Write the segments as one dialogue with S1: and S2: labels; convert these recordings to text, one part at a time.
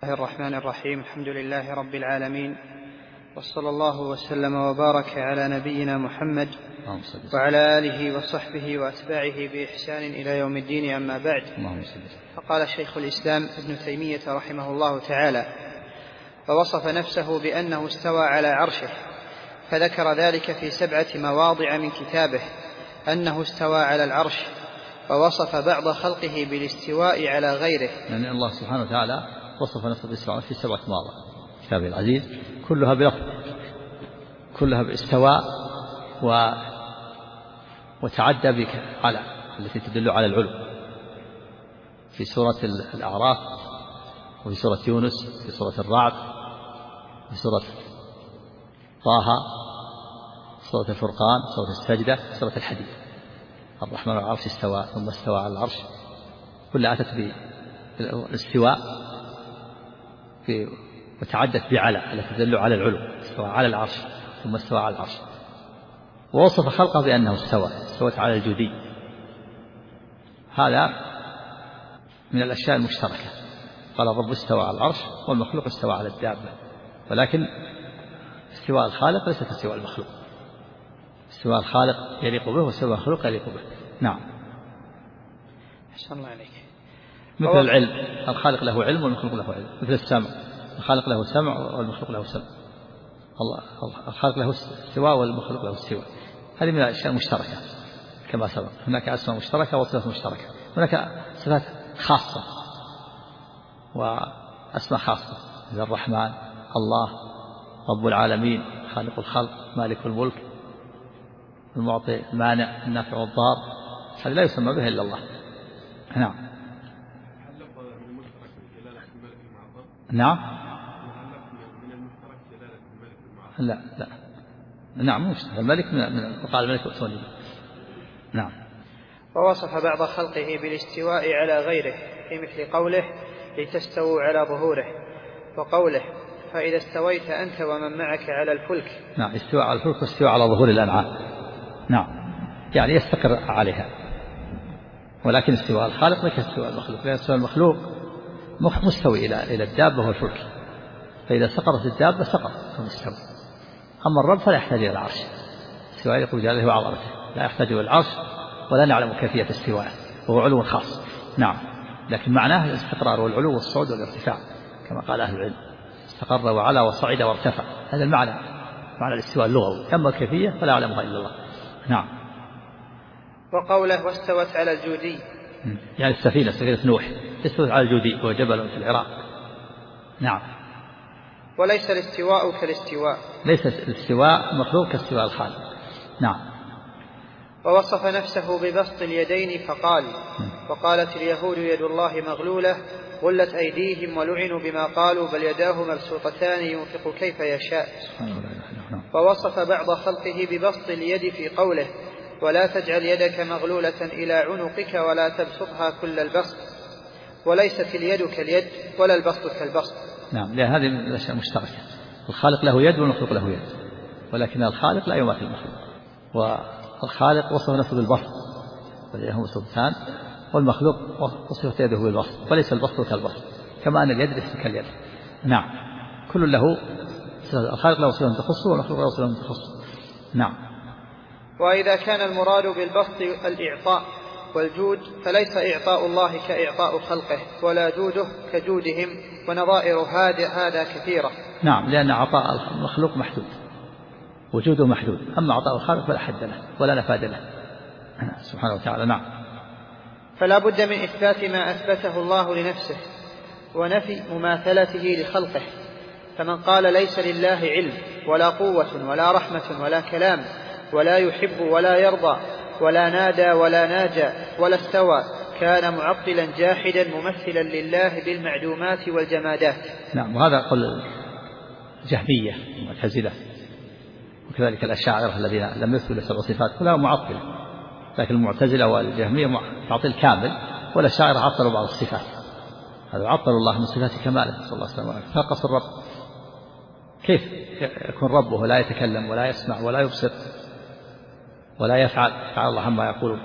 S1: الله الرحمن الرحيم. الحمد لله رب العالمين، وصلى الله وسلم وبارك على نبينا محمد وعلى آله وصحبه وأتباعه بإحسان إلى يوم الدين، أما بعد. فقال شيخ الإسلام ابن تيمية رحمه الله تعالى: فوصف نفسه بأنه استوى على عرشه، فذكر ذلك في 7 مواضع من كتابه أنه استوى على العرش، ووصف بعض خلقه بالاستواء على غيره.
S2: يعني الله سبحانه وتعالى وصف نفسه بالاستواء في 7 مواضع كتابه العزيز، كلها بلفظ، كلها باستواء وتعدى بك على التي تدل على العلو، في سورة الأعراف، وفي سورة يونس، في سورة الرعد، في سورة طه، سورة الفرقان، سورة السجدة، سورة الحديد. الرحمن على العرش استوى ثم استوى على العرش، كلها أتت بالاستواء وتعدت بعلى التي تدل على العلو، استوى على العرش ثم استوى على العرش. ووصف خلقه بأنه استوت على الجودي. هذا من الأشياء المشتركة. قال الرب استوى على العرش والمخلوق استوى على الدابة، ولكن استواء الخالق ليس كاستواء المخلوق. استواء الخالق يليق به واستواء المخلوق يليق به. نعم.
S1: أحسن الله عليك.
S2: مثل العلم، الخالق له علم والمخلوق له علم. مثل السمع، الخالق له سمع والمخلوق له سمع. الخالق له استواء والمخلوق له استواء. هذه من الأشياء المشتركة كما سبق. هناك أسماء مشتركة وصفات مشتركة، هناك صفات خاصة وأسماء خاصة، مثل الرحمن، الله، رب العالمين، خالق الخلق، مالك الملك، المعطي، المانع، النافع والضار. هذا لا يسمى به إلا الله. نعم. نعم. لا. نعم مشترك. الملك من وقال الملك ائتوني. نعم.
S1: ووصف بعض خلقه بالاستواء على غيره، في مثل قوله: لتستووا على ظهوره، وقوله: فإذا استويت أنت ومن معك على الفلك.
S2: نعم. استواء على الفلك واستواء على ظهور الأنعام. نعم، يعني يستقر عليها. ولكن استواء الخالق ليس استواء المخلوق، لأن استواء المخلوق مستوي إلى الدابة والفلك، فإذا سقطت الدابة سقط المستوى. أما الرب فلا يحتاج إلى العرش، استواء يقول جلاله وعظمته، لا يحتاج إلى العرش، ولا نعلم كيفية استواءه، وهو علو خاص. نعم، لكن معناه الاستقرار والعلو والصعود والارتفاع، كما قال أهل العلم: استقر وعلى وصعد وارتفع. هذا المعنى، معنى الاستواء اللغوي. أما الكيفية فلا يعلمها إلا الله. نعم.
S1: وقوله: واستوت على الجودي،
S2: يعني سفينة نوح استوت على الجودي، وهو جبل في العراق. نعم.
S1: وليس الاستواء كالاستواء،
S2: ليس الاستواء مخلوق كاستواء الخالق. نعم.
S1: ووصف نفسه ببسط اليدين فقال: وقالت اليهود يد الله مغلولة غلت أيديهم ولعنوا بما قالوا بل يداه مبسوطتان ينفق كيف يشاء. ووصف بعض خلقه ببسط اليد في قوله: ولا تجعل يدك مغلولة إلى عنقك ولا تبسطها كل البسط. وليست اليد كاليد ولا البسط كالبسط.
S2: نعم، لأن هذه من الأشياء المشتركة. الخالق له يد والمخلوق له يد، ولكن الخالق لا يماثل المخلوق. والخالق وصف نفسه بالبسط ويده مبسوطتان، والمخلوق وصفت يده بالبسط، وليس البسط كالبسط، كما أن اليد ليست كاليد. نعم، كل له، الخالق له صفة تخصه والمخلوق له صفة تخصه. نعم.
S1: وإذا كان المراد بالبسط الإعطاء والجود، فليس إعطاء الله كإعطاء خلقه، ولا جوده كجودهم، ونظائر هذا كثيرة.
S2: نعم، لأن عطاء المخلوق محدود، وجوده محدود، أما عطاء الخالق فلا حد له ولا نفاد له سبحانه وتعالى. نعم.
S1: فلا بد من إثبات ما أثبته الله لنفسه، ونفي مماثلته لخلقه. فمن قال ليس لله علم ولا قوة ولا رحمة ولا كلام ولا يحب ولا يرضى ولا نادى ولا ناجى ولا استوى، كان معطلا جاحدا ممثلا لله بالمعدومات والجمادات.
S2: نعم، وهذا قول الجهمية والمعتزلة، وكذلك الأشاعرة الذين لم يثبتوا له 7 صفات كلها معطلة. لكن المعتزلة والجهمية تعطيل كامل، والأشاعرة عطلوا بعض الصفات. هذا عطلوا الله من صفات كماله صلى الله عليه وسلم. فقص الرب، كيف يكون ربه لا يتكلم ولا يسمع ولا يبصر ولا يفعل؟ تعالى الله عما يقولون.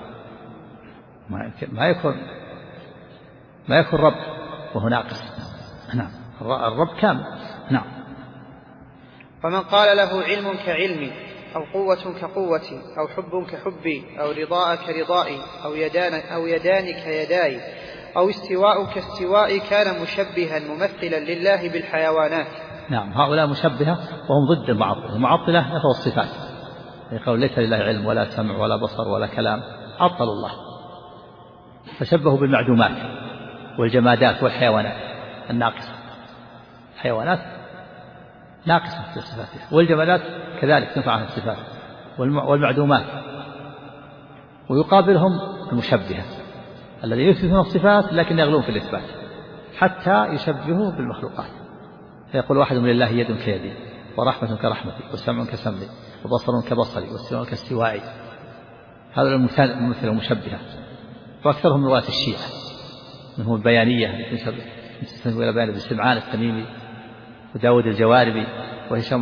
S2: ما يكون رب وهو ناقص. نعم. الرب كامل. نعم.
S1: ومن قال له علم كعلمي أو قوة كقوتي أو حب كحبي أو رضاء كرضائي أو يدان كيداي أو استواء كاستوائي كان مشبها ممثلا لله بالحيوانات.
S2: نعم، هؤلاء مشبهة وهم ضد المعطلة. المعطلة نفوا الصفات، يقول ليس لله علم ولا سمع ولا بصر ولا كلام، عطلوا الله، فشبهوا بالمعدومات والجمادات والحيوانات الناقصة. الحيوانات ناقصة في صفاتها، والجمادات كذلك تنفع عن الصفات والمعدومات. ويقابلهم المشبهة الذين يثبتون الصفات لكن يغلون في الإثبات حتى يشبهوا بالمخلوقات، فيقول واحد من الله يد كيدي ورحمة كرحمتي وسمع كسمعي وبصر كبصري واستواء كاستوائي. هذا المثل المشبهة، وأكثرهم رواة الشيعة منهم البيانية تسمى إلى بيان بالسمعان التميمي وداود الجواربي وهشام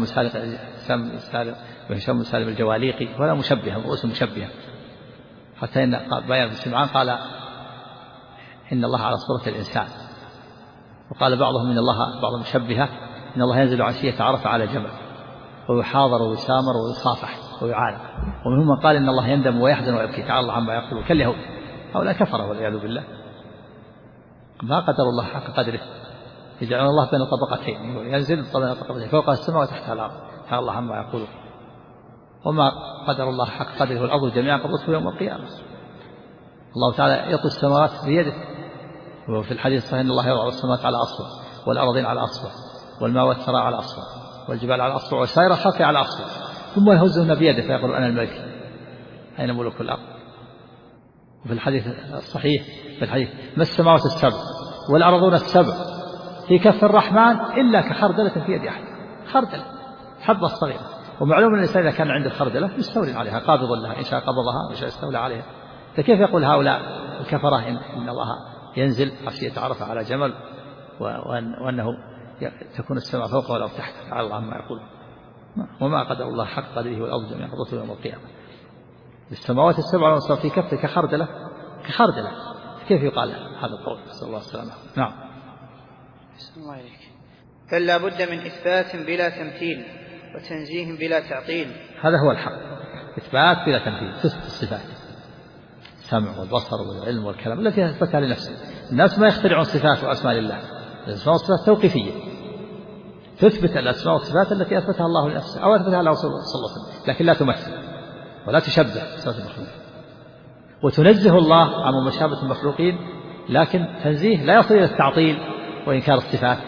S2: بن سالم الجواليقي، ولا مشبهة رؤوس مشبهة. حتى إن بيان بالسمعان قال إن الله على صورة الإنسان، وقال بعضهم إن الله، بعض المشبهة، إن الله ينزل عشية عرفة على جبل ويحاضر ويسامر ويصافح ويعانق. ومنهم من قال إن الله يندم ويحزن ويبكي تعالى الله عما يقول كاليهود. هؤلاء كفروا والعياذ بالله، ما قدر الله حق قدره، يجعلون الله بين طبقتين، ينزل بين طبقتين فوق السماء وتحت الأرض تعالى الله عما يقول. وما قدر الله حق قدره والأرض جميعا قبضته يوم القيامة. الله تعالى يطوي السماوات بيده، وفي الحديث الصحيح إن الله يضع السماوات على أصبع والأرضين على أصبع والماء والثرى على أصبع والجبال على أصبع وسائر الخلق على أصبع، ثم يهزهن بيده فيقول أنا الملك أين ملوك الأرض. وفي الحديث الصحيح في الحديث ما السماوات السبع والأرضون السبع في كف الرحمن إلا كخردلة في يد أحد. خردلة حبة صغيرة، ومعلوم أن الإنسان إذا كان عنده خردلة يستولي عليها، قابض لها، إن شاء قبضها وإن شاء استولى عليها. فكيف يقول هؤلاء الكفرة إن الله ينزل عشية عرفة على جمل وأنه تكون السماء فوقه والأرض تحته على الله عما يقول. وما قدر الله حق قدره والأرض جميعا قبضته يوم القيامة. السماوات السبع والأرض في كفه كخردلة، كخردلة، كيف يقال هذا القول؟ نسأل الله السلامة. نعم.
S1: بسم الله عليك. بل لا بد من إثبات بلا تمثيل وتنزيه بلا تعطيل.
S2: هذا هو الحق، إثبات بلا تمثيل، تثبت الصفات، السمع والبصر والعلم والكلام التي أثبتها لنفسه. الناس ما يخترعون صفات وأسماء لله، الأسماء والصفات توقيفية، تثبت الأسماء والصفات التي أثبتها الله لنفسه أو أثبتها له صلى الله عليه وسلم، لكن لا تمثل ولا تشبه صفات المخلوق. وتنزه الله عن مشابهة المخلوقين، لكن تنزيه لا يصل إلى التعطيل وإنكار الصفات.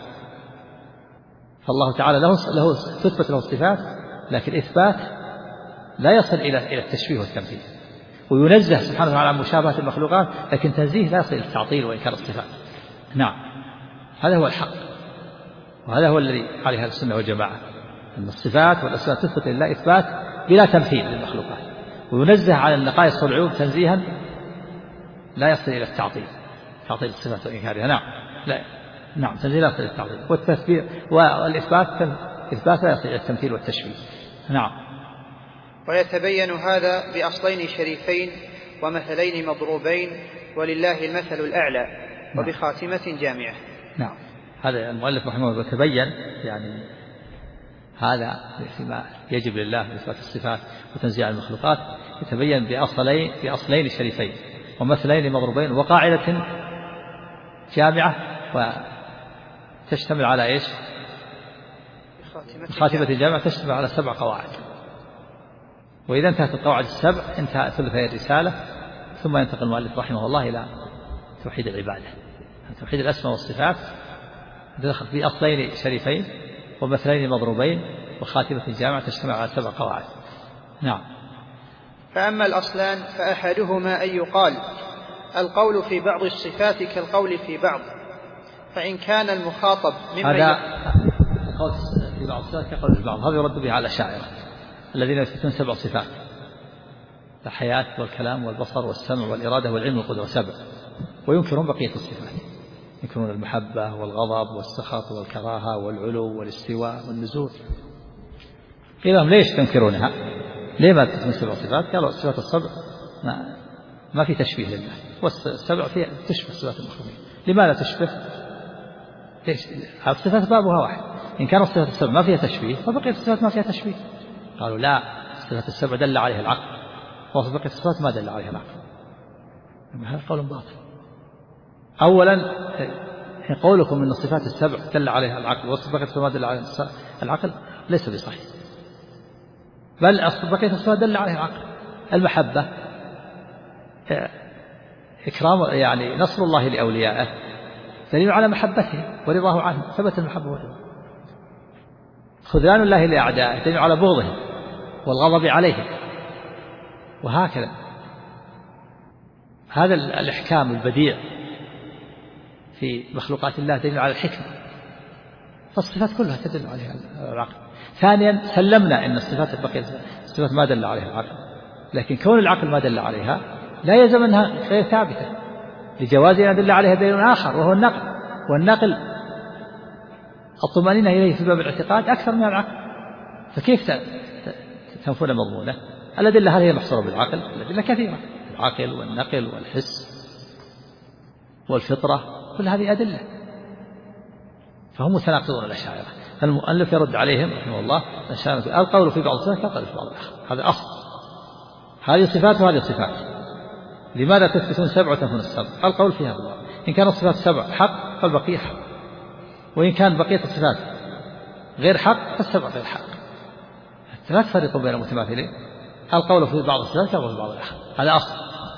S2: فالله تعالى له تثبت له الصفات، لكن إثبات لا يصل إلى التشبيه والتمثيل. وينزه سبحانه وتعالى عن مشابهة المخلوقات، لكن تنزيه لا يصل إلى التعطيل وإنكار الصفات. نعم، هذا هو الحق، وهذا هو الذي عليه أهل السنة والجماعة، أن الصفات والأسماء تثبت لله إثبات بلا تمثيل للمخلوقات، وينزه عن النقائص والعيوب تنزيها لا يصل إلى التعطيل، تعطيل الصفات وإنكارها. نعم، لا، نعم، تنزيه لا يصل إلى التعطيل، والإثبات إثبات لا يصل إلى التمثيل والتشبيه. نعم.
S1: ويتبين هذا بأصلين شريفين ومثلين مضروبين ولله المثل الأعلى وبخاتمة جامعة.
S2: نعم، هذا المؤلف رحمه الله يتبين يعني هذا فيما يجب لله من إثبات الصفات وتنزيه المخلوقات، يتبين بأصلين شريفين ومثلين مضروبين وقاعدة جامعة، وتشتمل على إيش؟ خاتمة جامعة تشتمل على 7 قواعد. وإذا انتهت القواعد ال7 انتهى ثلثي الرسالة، ثم ينتقل المؤلف رحمه الله إلى توحيد العبادة، توحيد الأسماء والصفات، تدخل في أصلين شريفين ومثلين مضروبين وخاتمة جامعة تشتمل على 7 قواعد. نعم.
S1: فأما الأصلان فأحدهما أن يقال القول في بعض الصفات كالقول في بعض، فإن كان المخاطب
S2: هذا القول في بعض الصفات كقول في بعض، هذا يرد به على الأشاعرة الذين يثبتون 7 صفات: الحياة والكلام والبصر والسمع والإرادة والعلم والقدرة 7، وينكرون بقية الصفات، ينكرون المحبة والغضب والسخط والكراهة والعلو والاستواء والنزول. قيل لهم ليش تنكرونها؟ ليه ما تثبتون 7 صفات؟ قالوا الصفات السبع ما في تشبيه لله، والسبع فيها تشبه صفات المخلوقين. لماذا تشبه؟ ليش؟ الصفات بابها واحد، إن كان الصفات السبع ما فيها تشبيه فبقية الصفات ما فيها تشبيه. قالوا لا، الصفات السبع دل عليها العقل، وفي بقية الصفات ما دل عليها العقل. هذا قول باطل. أولا قولكم إن الصفات السبع دل عليها العقل وبقية الصفات ما دل عليها العقل ليس بصحيح، بل بقية الصفات دل عليها العقل. المحبة إكرام يعني نصر الله لأوليائه دليل على محبته ورضاه عنه، ثبت المحبة والرضا. خذلان الله لأعدائه دليل على بغضه والغضب عليه، وهكذا. هذا الإحكام البديع في مخلوقات الله دليل على الحكمة، فالصفات كلها تدل عليها العقل. ثانيا سلمنا أن الصفات البقية الصفات ما دل عليها العقل، لكن كون العقل ما دل عليها لا يلزم أنها غير ثابتة، لجواز أن يدل عليها دليل آخر وهو النقل، والنقل الطمأنينة إليه في باب الاعتقاد أكثر من العقل، فكيف تنفون مضمونه؟ الأدلة هل هي محصورة بالعقل؟ الأدلة كثيرة، العقل والنقل والحس والفطرة، كل هذه أدلة، فهم متناقضون الأشاعرة. المؤلف يرد عليهم رحمه الله القول في بعض الصفات كالقول في بعض الآخر، هذا أصل. هذه صفات وهذه صفات، لماذا تثبتون سبع وتنفون السبع؟ القول فيها بالله، إن كانت الصفات سبع حق فالبقية حق، وإن كان بقية الصفات غير حق فالسبع غير حق، لا تفرقوا بين المتماثلين. القول في بعض الصفات كالقول في بعض الآخر، هذا أصل.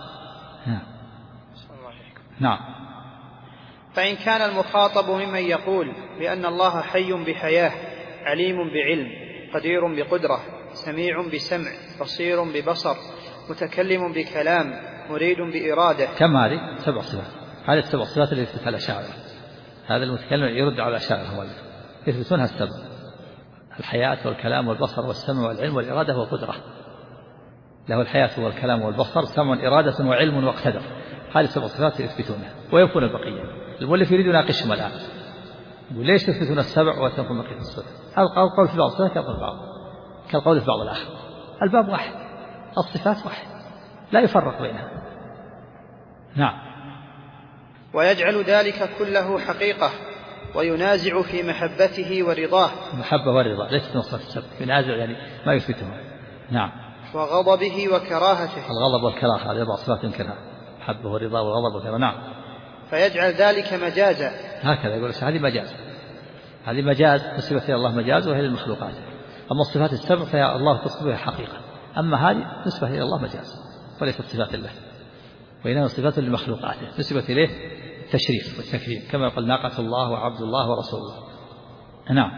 S2: نعم.
S1: فإن كان المخاطب ممن يقول بأن الله حي بحياة، عليم بعلم، قدير بقدرة، سميع بسمع، بصير ببصر، متكلم بكلام، مريد بإرادة،
S2: كم هذه؟ 7 صفات. هذه السبع صفات اللي يثبتها الأشاعرة. هذا المتكلم يرد على الأشاعرة يثبتونها السبع: الحياة والكلام والبصر والسمع والعلم والإرادة والقدرة. له الحياة والكلام والبصر، سمع إرادة وعلم وقدر. هذه 7 صفات يثبتونها وينفون البقية. المؤلف يريد يناقشهم الآن، يقول ليش تثبتون السبع وتنفون بقية الصفات؟ القول في بعض الصفات كالقول في بعض الآخر. الباب واحد، الصفات واحد، لا يفرق بينها. نعم.
S1: ويجعل ذلك كله حقيقة، وينازع في محبته ورضاه.
S2: المحبة والرضا ليست من صفات السبع، ينازع يعني ما يثبتها. نعم.
S1: وغضبه وكراهته،
S2: الغضب والكراهة هذه 4 صفات ينكرها: المحبة والرضا والغضب والكراهة. نعم.
S1: فيجعل ذلك مجازا،
S2: هكذا يقول هذه مجاز، هذه مجاز نسبت إلى الله مجاز وهي للمخلوقات. أما الصفات السبع فهي الله تصف بها حقيقة، أما هذه نسبة إلى الله مجاز وليست صفات الله، وإنما صفات لمخلوقاته نسبت إليه التشريف والتكريم، كما يقول ناقة الله وعبد الله ورسول الله. نعم.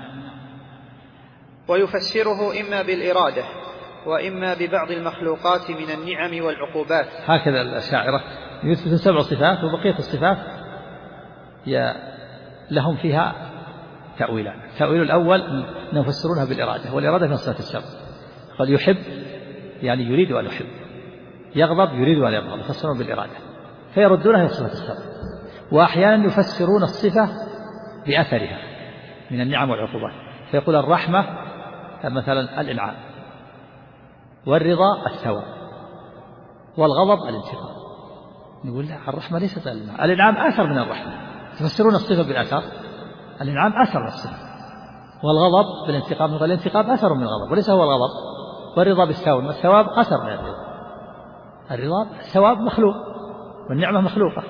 S1: ويفسره إما بالإرادة وإما ببعض المخلوقات من النعم والعقوبات.
S2: هكذا الأشاعرة يثبتون 7 صفات، وبقية الصفات لهم فيها تأويلان. التأويل الأول أنهم يفسرونها بالإرادة، والإرادة من صفات السبع. قال يحب يعني يريد أن يحب، يغضب يريد أن يغضب، يفسرون بالإرادة فيردونها من صفات السبع. وأحيانا يفسرون الصفة بأثرها من النعم والعقوبات، فيقول الرحمة مثلا الإنعام، والرضا الثواب، والغضب الانتقام. نقول لا، الرحمة ليست الإنعام، الإنعام أثر من الرحمة، تفسرون الصفة بالأثر، الإنعام أثر من الصفة، والغضب بالانتقام، الانتقام أثر من الغضب وليس هو الغضب، والرضا بالثواب، والثواب أثر من الرضا. الرضا الثواب مخلوق والنعمة مخلوقة،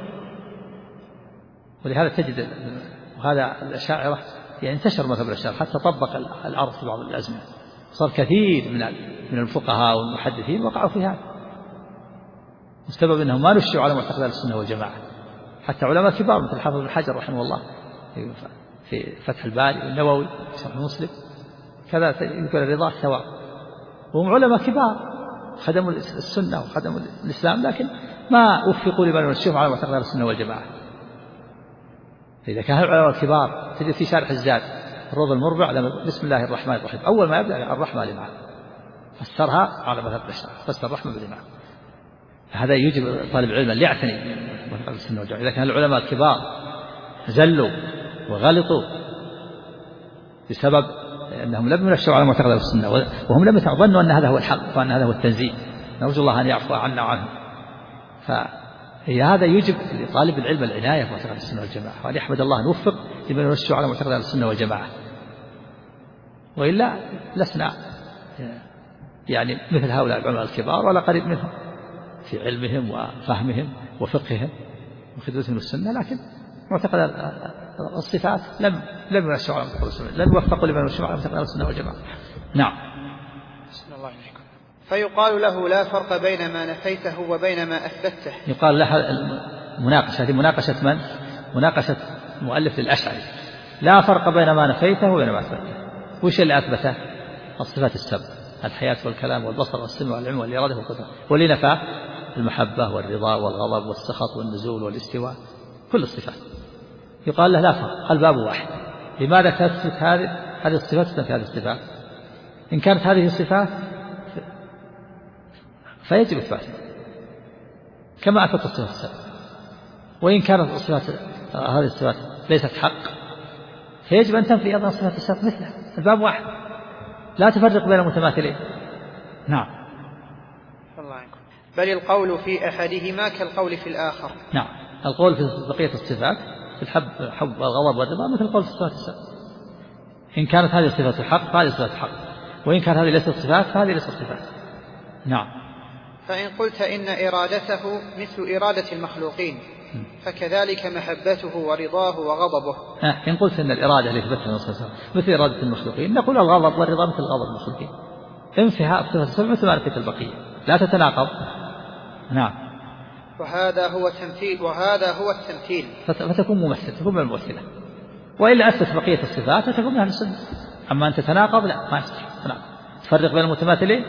S2: ولهذا تجد وهذا الأشاعرة يعني انتشر مذهب الأشاعرة حتى طبق الأرض في بعض الأزمنة، صار كثير من الفقهاء والمحدثين وقعوا في هذا، والسبب أنهم ما نشوا على معتقد السنة والجماعة. حتى علماء كبار مثل الحافظ بن حجر رحمه الله في فتح الباري والنووي في شرح مسلم كذا يقول الرضا الثواب، وهم علماء كبار خدموا السنة وخدموا الإسلام، لكن ما وفقوا لمن ينشوهم على معتقد السنة والجماعة. إذا كان العلماء الكبار تجد في شارح الزاد الروض المربع بسم الله الرحمن الرحيم، أول ما يبدأ الرحمة لمعنى فسرها على مذهب الأشاعرة، فسر الرحمة بالإمام. هذا يجب طالب العلم أن يعتني بمعتقد السنة والجماعة. إذا كان العلماء الكبار زلوا وغلطوا بسبب أنهم لم ينشوا على معتقد السنة وهم لم يظنوا أن هذا هو الحق وأن هذا هو التنزيل، نرجو الله أن يعفو عنا وعنهم. فهذا يجب لطالب العلم العناية بمعتقد السنة والجماعة، وأن يحمد الله أن وفق لمن يمشي على معتقد أهل السنة والجماعة، وإلا لسنا يعني مثل هؤلاء العلماء الكبار ولا قريب منهم في علمهم وفهمهم وفقههم وخدمتهم للسنة، لكن معتقد الصفات لم يمشوا على معتقد السنة، لم يوفقوا لمن يمشي على معتقد السنة والجماعة. نعم.
S1: بسم الله عليكم. فيقال له لا فرق بين ما نفيته وبين ما أثبته.
S2: يقال لها المناقشة، هذه مناقشة من؟ مناقشة مؤلف للأشعري. لا فرق بين ما نفيته وبين ما أثبته. وش اللي أثبته؟ الصفات السبع: الحياة والكلام والبصر والسمع والعلم والإرادة والقدرة. واللي نفاه المحبة والرضا والغضب والسخط والنزول والاستواء، كل الصفات. يقال له لا فرق، الباب واحد. لماذا تثبت هذه الصفات تنفي هذه الصفات؟ إن كانت هذه الصفات فيجب إثباتها كما أثبت الصفات السبع، وإن كانت هذه الصفات ليست حق فيجب أن تنفي أيضا الصفات السبع مثلها. الباب واحد، لا تفرق بين المتماثلين. نعم.
S1: الله عنكم. بل القول في أحدهما كالقول في الآخر.
S2: نعم، القول في بقية الصفات في الحب والغضب والرضا مثل القول في الصفات السبع. إن كانت هذه الصفات حق فهذه صفات حق، وإن كانت هذه ليست صفات فهذه ليست صفات. نعم.
S1: فإن قلت إن إرادته مثل إرادة المخلوقين فكذلك محبته ورضاه وغضبه.
S2: إن قلت إن الإرادة اللي ثبتها مثل إرادة المخلوقين، نقول الغضب والرضا مثل غضب المخلوقين. انفها الصفات السبع مثل ما نفيت البقية، لا تتناقض. نعم.
S1: وهذا هو التمثيل
S2: فتكون ممثل، تكون من الممثلة. وإلا أثبت بقية الصفات فتكون من أهل السنة. أما أن تتناقض لا، ما يستطيع تفرق بين المتماثلين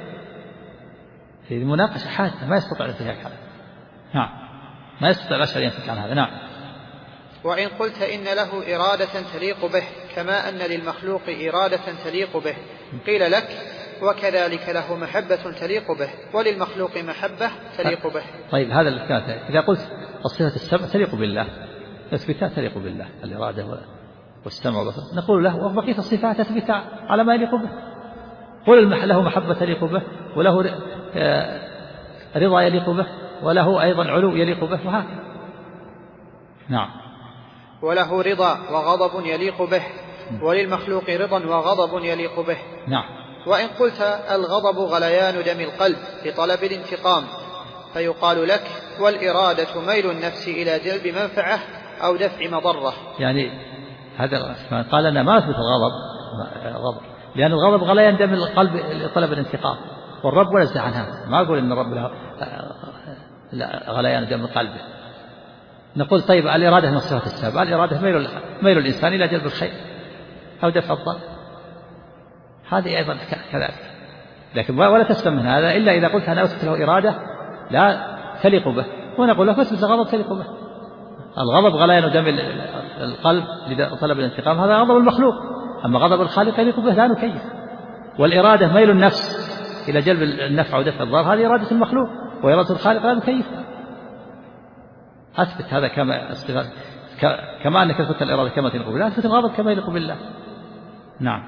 S2: في المناقشة حادثة، ما يستطيع الانتهاك هذا. نعم، ما يستطيع الأشعري ينفك عن هذا. نعم.
S1: وإن قلت إن له إرادة تليق به كما أن للمخلوق إرادة تليق به، قيل لك وكذلك له محبة تليق به وللمخلوق محبة تليق به.
S2: طيب هذا الكلام، إذا قلت الصفات السبع تليق بالله، تثبتها تليق بالله، الإرادة والسمع والبصر، نقول له وبقية الصفات تثبتها على ما يليق به. قل له محبة تليق به، وله رضا يليق به، وله أيضا علو يليق به، وهكذا. نعم.
S1: وله رضا وغضب يليق به، وللمخلوق رضا وغضب يليق به.
S2: نعم.
S1: وإن قلت الغضب غليان دم القلب لطلب الانتقام، فيقال لك والإرادة ميل النفس إلى جلب منفعة أو دفع مضرة.
S2: يعني هذا قال أنا ما أثبت الغضب، لأن الغضب غليان دم القلب لطلب الانتقام، والرب نزه عن هذا. ما أقول إن الرب له غليان دم قلبه. نقول طيب الإرادة من الصفات السبع، الإرادة ميل الإنسان إلى جلب الخير أو دفع الضر، هذه أيضا كذلك. لكن ولا تسلم من هذا إلا إذا قلت أنا أثبت له إرادة لا تليق به، ونقول له فاثبت الغضب تليق به. الغضب غليان دم القلب لطلب الانتقام، هذا غضب المخلوق. أما غضب الخالق يليق به لا نكيف. والإرادة ميل النفس إلى جلب النفع ودفع الضر، هذه إرادة المخلوق، وإرادة الخالق لا نكيفها. أثبت هذا كما أنك أثبت الإرادة كما تليق بالله، أثبت الغضب كما يليق بالله. نعم.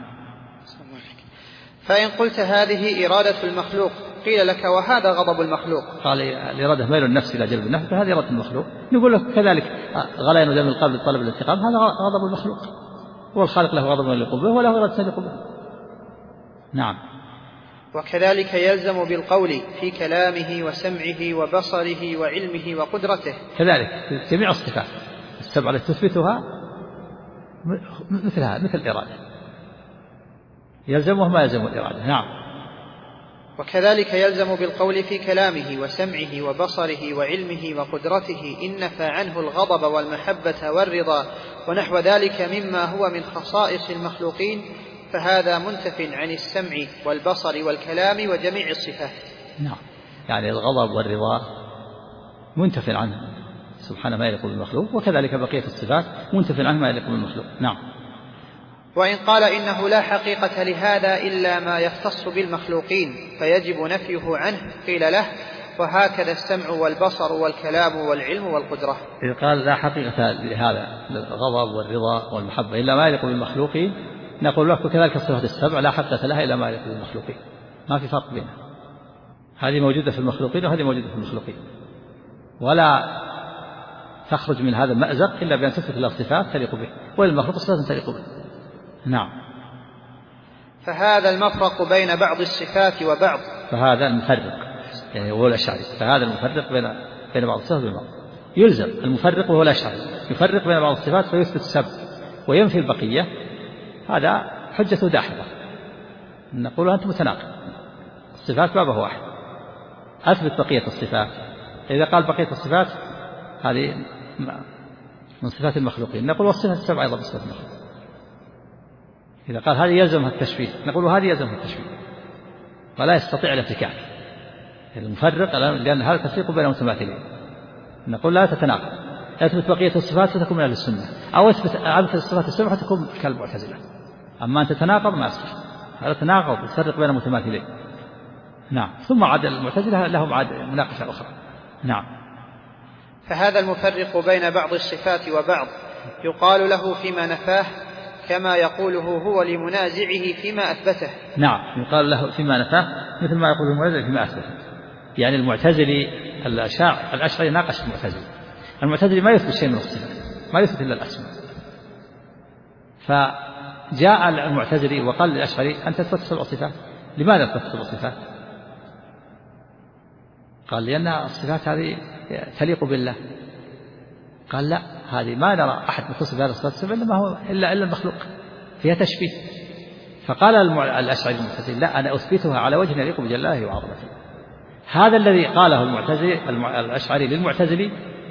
S1: فإن قلت هذه إرادة المخلوق، قيل لك وهذا غضب المخلوق.
S2: قال الإرادة ميل النفس إلى جلب النفع، فهذه إرادة المخلوق. نقول لك كذلك غليان دم القلب لطلب الانتقام، هذا غضب المخلوق، والخالق له غضب يليق به وله إرادة تليق به. نعم.
S1: وكذلك يلزم بالقول في كلامه وسمعه وبصره وعلمه وقدرته.
S2: كذلك جميع الصفات السبعة التي تثبتها مثلها مثل الإرادة، يلزمه ما يلزم الإرادة. نعم.
S1: وكذلك يلزم بالقول في كلامه وسمعه وبصره وعلمه وقدرته إن نفى عنه الغضب والمحبة والرضا ونحو ذلك مما هو من خصائص المخلوقين، فهذا منتف عن السمع والبصر والكلام وجميع الصفات.
S2: نعم، يعني الغضب والرضا منتف عنه سبحانه ما يليق بالمخلوق، وكذلك بقية الصفات منتف عنه ما يليق بالمخلوق. نعم.
S1: وإن قال إنه لا حقيقة لهذا إلا ما يختص بالمخلوقين فيجب نفيه عنه، قيل له وهكذا السمع والبصر والكلام والعلم والقدرة.
S2: إذا قال لا حقيقة لهذا الغضب والرضا والمحبة إلا ما يليق بالمخلوقين، نقول له كذلك الصفات السبع لا حقيقة لها إلا ما يليق بالمخلوقين، ما في فرق بينها. هذه موجودة في المخلوقين وهذه موجودة في المخلوقين، ولا تخرج من هذا المأزق إلا بأن تثبت له صفات تليق به، وللمخلوق صفات تليق به. نعم.
S1: فهذا المفرق بين بعض الصفات وبعض.
S2: فهذا المفرق، يعني هو الأشعري، فهذا المفرق بين بعض الصفات وبعض. يلزم المفرق وهو الأشعري يفرق بين بعض الصفات فيثبت السبب وينفي البقية، هذا حجة داحضة. نقول أنت متناقض، الصفات بابه واحد، أثبت بقية الصفات. إذا قال بقية الصفات هذه من صفات المخلوقين، نقول والصفات السبع أيضا من صفات المخلوقين. إذا قال هذه يلزمها التشبيه، نقول هذه يلزمها التشبيه، ولا يستطيع الافتكاك المفرق، لأن هذا تفريق بين متماثلين. نقول لا تتناقض، اثبت بقية الصفات فتكون من أهل السنة، أو اثبت الصفات السبع فتكون كالمعتزلة. أما أن تتناقض ما يصح، هذا تناقض يفرق بين متماثلين. نعم. ثم عاد المعتزلة لهم عاد مناقشة أخرى. نعم.
S1: فهذا المفرق بين بعض الصفات وبعض يقال له فيما نفاه كما يقوله هو لمنازعه فيما أثبته.
S2: نعم، يقال له فيما نفاه مثل ما يقول المنازع فيما أثبته. يعني المعتزلي الأشعري ناقش المعتزلي ما يثبت شيء من الصفات، ما يثبت إلا الأسماء. فجاء المعتزلي وقال للأشعري أنت تثبت 7 صفات، لماذا تثبت 7 صفات؟ قال لأن الصفات هذه تليق بالله. قال لا، هذه ما نرى أحد يتصف بهذه الصفات إنما هو إلا المخلوق، فيها تشبيه. فقال الأشعري المعتزلي لا، أنا أثبتها على وجه يليق بجلاله وعظمته. هذا الذي قاله الأشعري للمعتزلي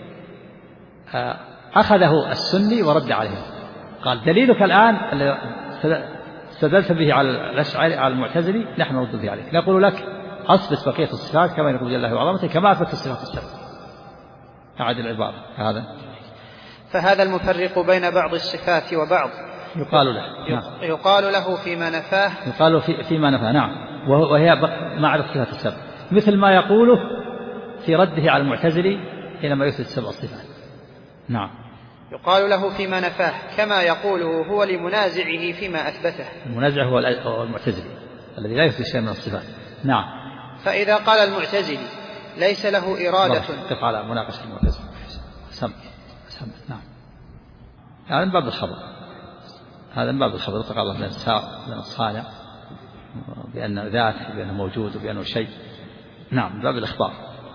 S2: أخذه السني ورد عليه، قال دليلك الآن استدلت به على الأشعري على المعتزلي، نحن نرد به عليك، نقول لك أثبت بقية الصفات كما يليق بجلاله وعظمته كما أثبت الصفات السبع. أعد العبارة هذا.
S1: فهذا المفرق بين بعض الصفات وبعض يقال له فيما نفاه،
S2: يقال فيما نفاه. نعم. وهي معرفة صفات السبع، مثل ما يقوله في رده على المعتزلي حينما يثبت 7 صفات. نعم.
S1: يقال له فيما نفاه كما يقوله هو لمنازعه فيما أثبته.
S2: المنازع هو المعتزلي الذي لا يثبت شيء من الصفات. نعم.
S1: فإذا قال المعتزلي ليس له إرادة،
S2: قف على مناقشة المعتزلي. سم. نعم. هذا من باب الخبر، هذا من باب الخبر، قال الله من الصانع بأنه ذات، بأنه موجود، وبأنه شيء. نعم، من باب الإخبار.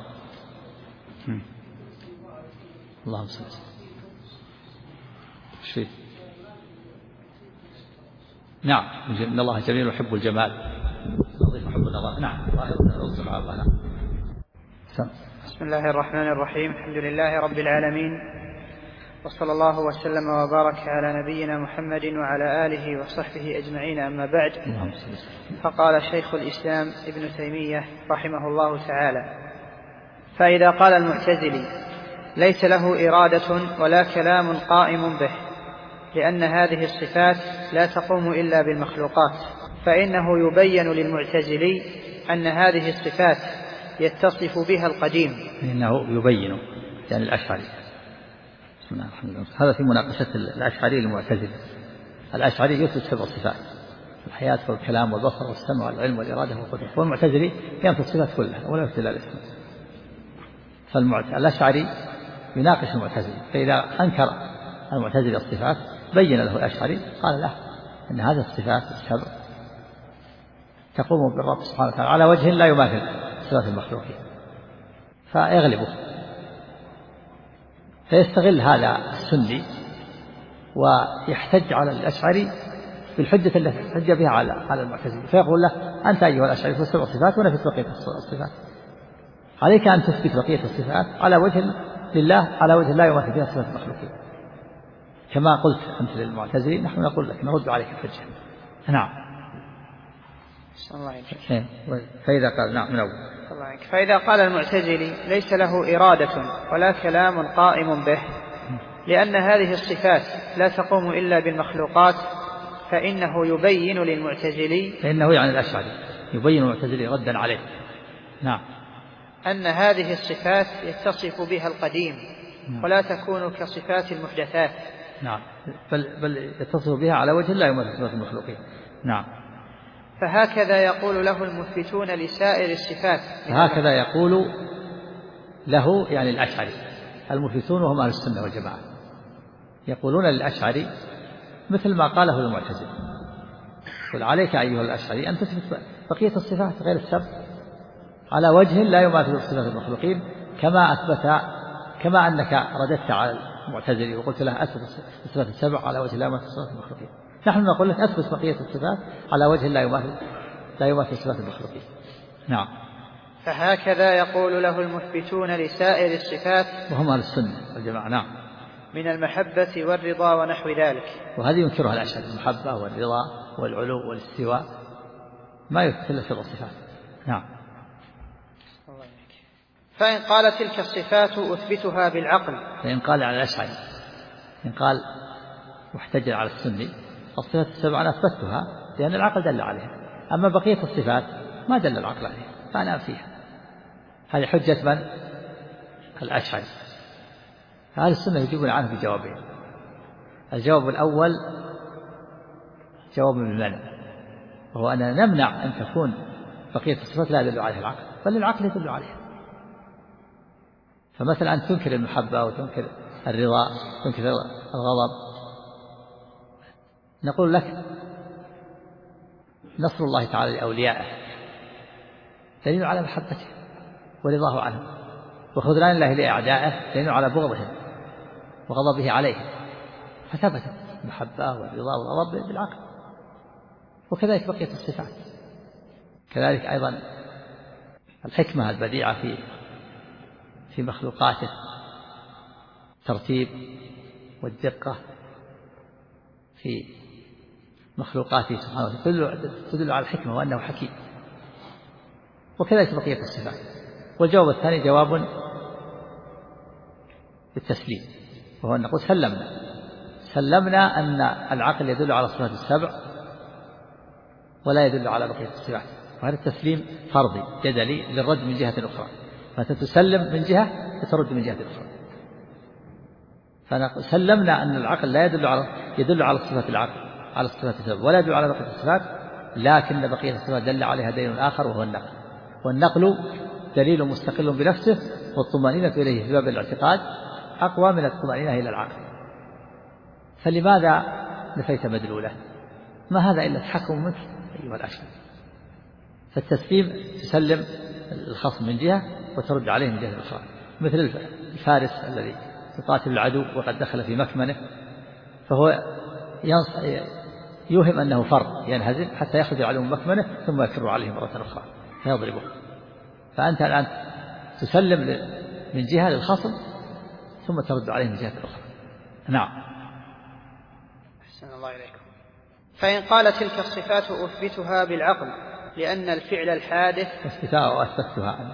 S2: اللهم صل وسلم. ايش فيه؟ نعم، إن الله جميل يحب الجمال، نظيف يحب النظافة. نعم.
S1: بسم الله الرحمن الرحيم. الحمد لله رب العالمين، وصلى الله وسلم وبارك على نبينا محمد وعلى آله وصحبه أجمعين. أما بعد، فقال شيخ الإسلام ابن تيمية رحمه الله تعالى: فإذا قال المعتزلي ليس له إرادة ولا كلام قائم به، لأن هذه الصفات لا تقوم إلا بالمخلوقات، فإنه يبين للمعتزلي أن هذه الصفات يتصف بها القديم.
S2: إنه يبين يعني الأشعري. بسم الله الرحمن الرحيم. هذا في مناقشة الأشعري للمعتزلة. الأشعري يثبت 7 صفات: الحياة والكلام والبصر والسمع والعلم والإرادة والقدرة، والمعتزلي ينفي الصفات كلها ولا يثبت إلا الاسم. فالأشعري يناقش المعتزلي، فإذا أنكر المعتزلي الصفات بين له الأشعري، قال له إن هذه الصفات السبع تقوم بالرب سبحانه وتعالى على وجه لا يماثل صفات المخلوقين، فيغلبه. فيستغل هذا السني ويحتج على الأشعري بالحجة التي احتج بها على المعتزلي، فيقول له أنت أيها الأشعري تثبت 7 صفات ونفيت بقية الصفات، عليك أن تثبت بقية الصفات على وجه لله، على وجه لا يماثل بها صفات المخلوقين، كما قلت أنت للمعتزلي، نحن نقول لك نرد عليك الحجة. نعم. فإذا قال نعم من أول.
S1: فإذا قال المعتزلي ليس له إرادة ولا كلام قائم به، لأن هذه الصفات لا تقوم إلا بالمخلوقات، فإنه يبين للمعتزلي،
S2: فإنه يعني الأشعري يبين المعتزلي ردا عليه. نعم.
S1: أن هذه الصفات يتصف بها القديم، ولا تكون كصفات المحدثات.
S2: نعم. بل يتصف بها على وجه لا يماثل صفات المخلوقين. نعم.
S1: فهكذا يقول له المثبتون لسائر الصفات.
S2: هكذا يقول له يعني الأشعري الملفتون وهم أهل السنة والجماعة يقولون للأشعري مثل ما قاله المعتزلة، قل عليك أيها الأشعري أن تثبت بقية الصفات غير السبع على وجه لا يماثل صفات المخلوقين كما أنك رددت على المعتزلي وقلت له أثبت الصفات السبع على وجه لا يماثل صفات المخلوقين. نحن نقول لك أثبت بقية الصفات على وجه لا يماثل صفات المخلوقين. نعم.
S1: فهكذا يقول له المثبتون لسائر الصفات
S2: وهم أهل السنة والجماعة. نعم.
S1: من المحبة والرضا ونحو ذلك.
S2: وهذه ينكرها الأشعري، المحبة والرضا والعلو والاستواء ما يثبت سبع الصفات. نعم.
S1: فإن قال تلك الصفات أثبتها بالعقل،
S2: فإن قال على الأشعري إن قال واحتج على السني الصفات السبع أنا أثبتها لأن العقل دل عليها، أما بقية الصفات ما دل العقل عليها فأنا فيها. هذه حجة من؟ الأشعري. أهل السنة يجيبون عنه بجوابين. الجواب الأول جواب بالمنع، وهو أننا نمنع أن تكون بقية الصفات لا يدل عليها العقل بل العقل يدل عليها. فمثلا أن تنكر المحبة وتنكر الرضا تنكر الغضب، نقول لك نصر الله تعالى لأوليائه دليل على محبته ورضاه عنهم، وخذلان الله لأعدائه دليل على بغضهم وغضبه عليهم، فثبتت المحبة والرضا والغضب بالعقل. وكذلك بقية الصفات. كذلك أيضا الحكمة البديعة في مخلوقاته، ترتيب والدقة في مخلوقاته سبحانه وتعالى تدل على الحكمة وأنه حكيم. وكذلك بقية الصفات. والجواب الثاني جواب بالتسليم، وهو أن نقول سلمنا أن العقل يدل على الصفات السبع ولا يدل على بقية الصفات، وهذا التسليم فرضي جدلي للرد من جهة أخرى، فأنت تسلم من جهة وترد من جهة أخرى. فسلمنا أن العقل لا يدل على الصفات العقل على الصفات السبع ولا يدل على بقية الصفات، لكن بقية الصفات دل عليها دليل آخر وهو النقل، والنقل دليل مستقل بنفسه، والطمأنينة إليه في باب الاعتقاد أقوى من الطمأنينة إلى العقل. فلماذا نفيت مدلوله؟ ما هذا إلا تحكم منك أيها الأشهر. فالتسليم تسلم الخصم من جهة وترد عليه من جهة أخرى، مثل الفارس الذي يقاتل العدو وقد دخل في مكمنه، فهو يوهم أنه فر ينهزم حتى يخرج العدو من مكمنه ثم يكر عليه مرة أخرى فيضربه. فأنت الآن تسلم من جهة للخصم ثم ترد عليه من جهة أخرى. نعم.
S1: أحسن الله إليكم. فإن قال تلك الصفات أثبتها بالعقل لأن الفعل الحادث
S2: أثبتها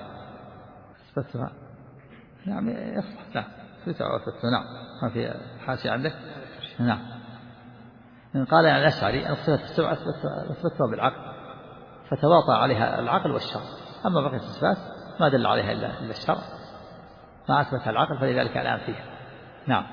S2: نعم يصح. نعم أثبتها. نعم ما في حاشية عندك. نعم. إن قال عن الأشعري أن الصفات السبع أثبتها بالعقل فتواطى عليها العقل والشرع، أما بقية الصفات ما دل عليها إلا الشرع ما أثبتها العقل فلذلك الآن فيها. نعم.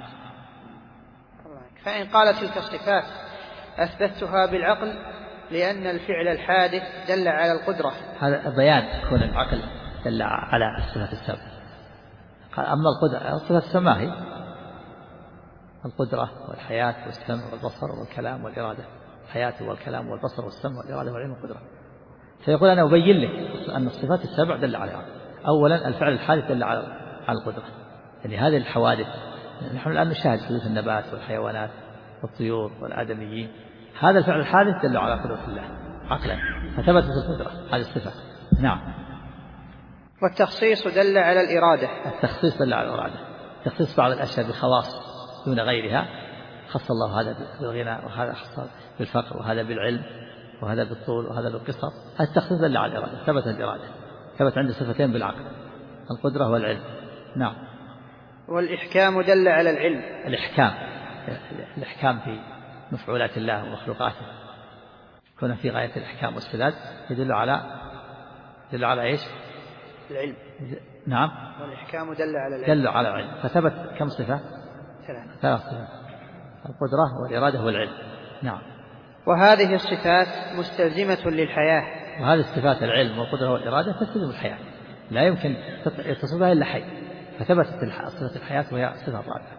S1: فإن قال تلك الصفات أثبتها بالعقل لأن الفعل الحادث دل على القدرة،
S2: هذا بيان كون العقل دل على الصفات السبع. قال أما القدرة الصفات السبع ما هي؟ القدرة والحياة والسمع والبصر والكلام والإرادة. الحياة والكلام والبصر والسمع والإرادة والعلم والقدرة. فيقول أنا أبين لك أن الصفات السبع دل على العقل. أولا الفعل الحادث دل على القدرة، يعني هذه الحوادث نحن الآن نشاهد حدوث النبات والحيوانات والطيور والآدميين، هذا الفعل الحادث دل على قدرة الله عقلا فثبتت القدرة هذه الصفة. نعم.
S1: والتخصيص دل على الإرادة.
S2: التخصيص دل على الإرادة، تخصيص بعض الأشياء بالخواص دون غيرها، خص الله هذا بالغنى وهذا خص بالفقر وهذا بالعلم وهذا بالطول وهذا بالقصر. التخصيص دل على الإرادة، ثبت الإرادة، ثبت عند صفتين بالعقل القدرة والعلم. نعم.
S1: والإحكام دل على العلم.
S2: الإحكام في مفعولات الله ومخلوقاته كنا في غاية الإحكام والسداد يدل على إيش؟
S1: العلم.
S2: نعم.
S1: والإحكام دل على
S2: العلم فثبت كم صفة؟ 3 صفات، القدرة والإرادة والعلم. نعم.
S1: وهذه الصفات مستلزمة للحياة.
S2: وهذه الصفات العلم والقدرة والإرادة تستلزم الحياة، لا يمكن يتصل بها إلا حي، فثبتت صفة الحياة وهي صفة رابعة.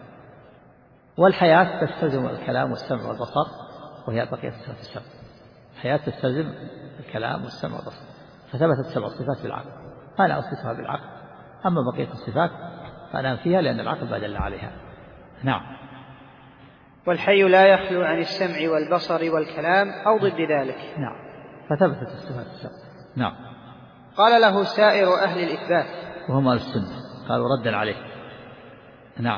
S2: والحياة تستلزم الكلام والسمع والبصر وهي بقية الصفات السبع. الحياة تستلزم الكلام والسمع والبصر، فثبتت 7 صفات بالعقل، فأنا أثبتها بالعقل. أما بقية الصفات فأنا أنفيها لأن العقل ما دل عليها. نعم.
S1: والحي لا يخلو عن السمع والبصر والكلام أو ضد ذلك.
S2: نعم، فثبتت الصفات السبع. نعم.
S1: قال له سائر أهل الإثبات
S2: وهم أهل السنة قالوا ردا عليه. نعم،